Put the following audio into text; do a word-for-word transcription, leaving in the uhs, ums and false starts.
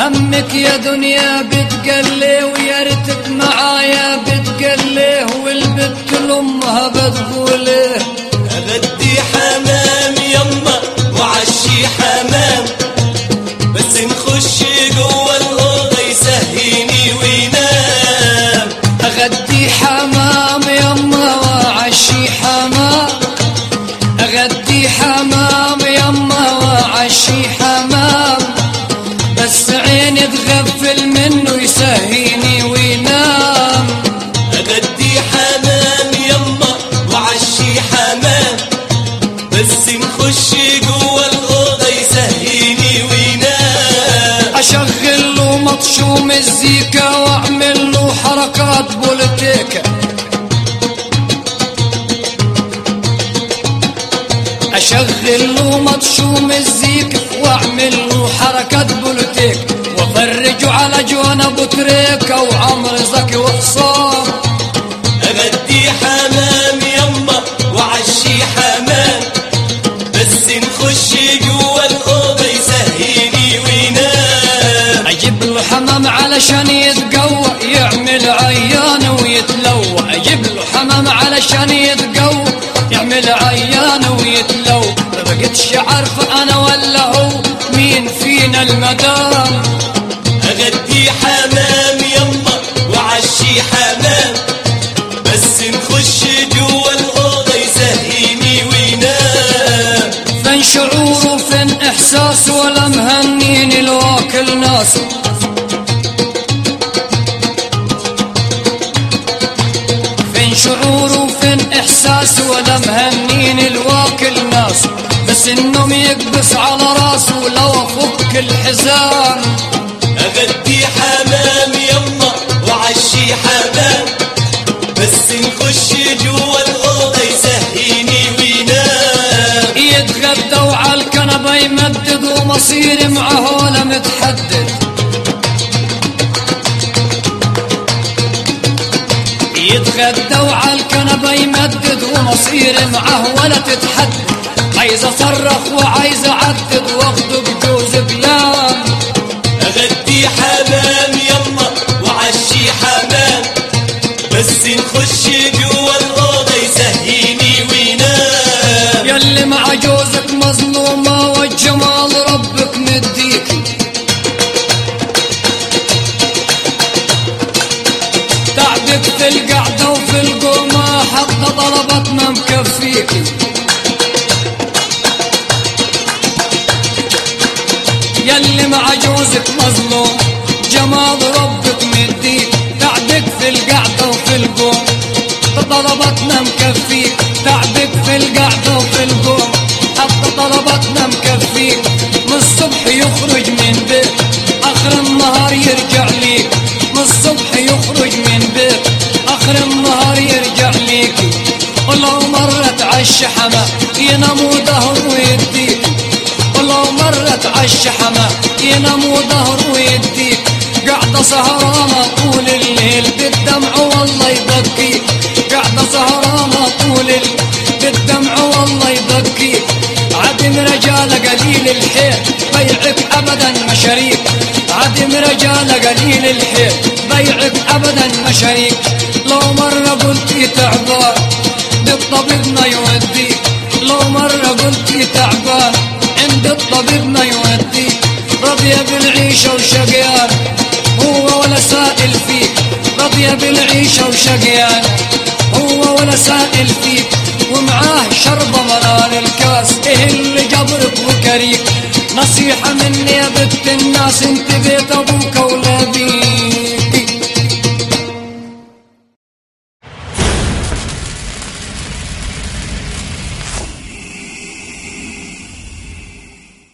همك يا دنيا بتقلي ويا ريتك معايا بتقلي والبت لامها بتقولي اغدي حمام يما وعشي حمام بس نخش جوا الاوضه يسهيني وينام. اغدي حمام يما وعشي حمام اغدي حمام يما وعشي حمام بس عيني تغفل منه يسهيني وينام. اغدي حمام يما وعشي حمام بس نخش جوا الاوضه يسهيني وينام. اشغل له مطشو مزيكا واعمل له حركات بوليتيكا اشغل له مطشو مزيكا واعمل له حركات بوليتيكا وافرجه على جوانا ابو تريكا وعمر زكي وحصان. اغدي حمام يما وعشي حمام بس نخش جوا الاوضه يسهيني وينام. اجيب له حمام علشان يتقوى يعمل عيان ويتلوى اجيب له حمام علشان يتقوى يعمل عيان ويتلوى ما بقتش عارفه انا ولا هو مين فينا المدام. اغدي حمام يما وعشي حمام بس نخش جوا الاوضه يسهيني وينام. فين شعوره فين احساسه ولا مهنيني الواكل ناسه فين شعوره فين احساسه ولا مهنيني الواكل ناسه بس النوم يكبس على راسه لو افك الحزام. اغدي حمام يما وعشي حمام بس نخش جوا الاوضه يسهيني وينام. يتغدوا على الكنبه يمدد ومصيري معه ولا متحدد يتغدوا على الكنبه يمدد ومصيري معه ولا تتحدد. عايز اصرخ وعايز اعدد واخده بجوز بلام. اغدي حمام يما وعشي حمام بس نخش جوا الاوضه يسهيني وينام. ياللي مع جوزك مظلومه والجمال ربك مديكي تعبك في القعده وفي القومه حتى طلبتنا مكفيكي. ياللي مع جوزك مظلوم جمال ربك مديك تعبك في القعده وفي القوم طلبتنا مكفيك تعبك في القعده وفي القوم حتى طلبتنا مكفيك. من الصبح يخرج من بيت اخر النهار يرجع ليك من الصبح يخرج من بيت اخر النهار يرجع ليكي. ولو مرت عالشحمه ينام ودهر ويديك ولو مرت عالشحمه ينام ودهر ويديك. قاعده سهرانه طول الليل بالدمع والله يبكيك قاعده سهرانه طول الليل بالدمع والله يبكيك. عدم رجال قليل الحيل بيعك ابدا ما شريك عدم رجال قليل الحيل بيعك ابدا ما شريك. لو مره قلتي تعبان بالطبيب ما يوديك لو مره قلتي تعبان عند الطبيب ما يوديك. رضي بالعيشه وشقيان هو ولا سائل فيك رضي بالعيشه وشقيان هو ولا سائل فيك. ومعاه شربة مرار الكاس ايه اللي جبرك وكريك. نصيحة مني يا بنت الناس انت بيت ابوك ولا بيك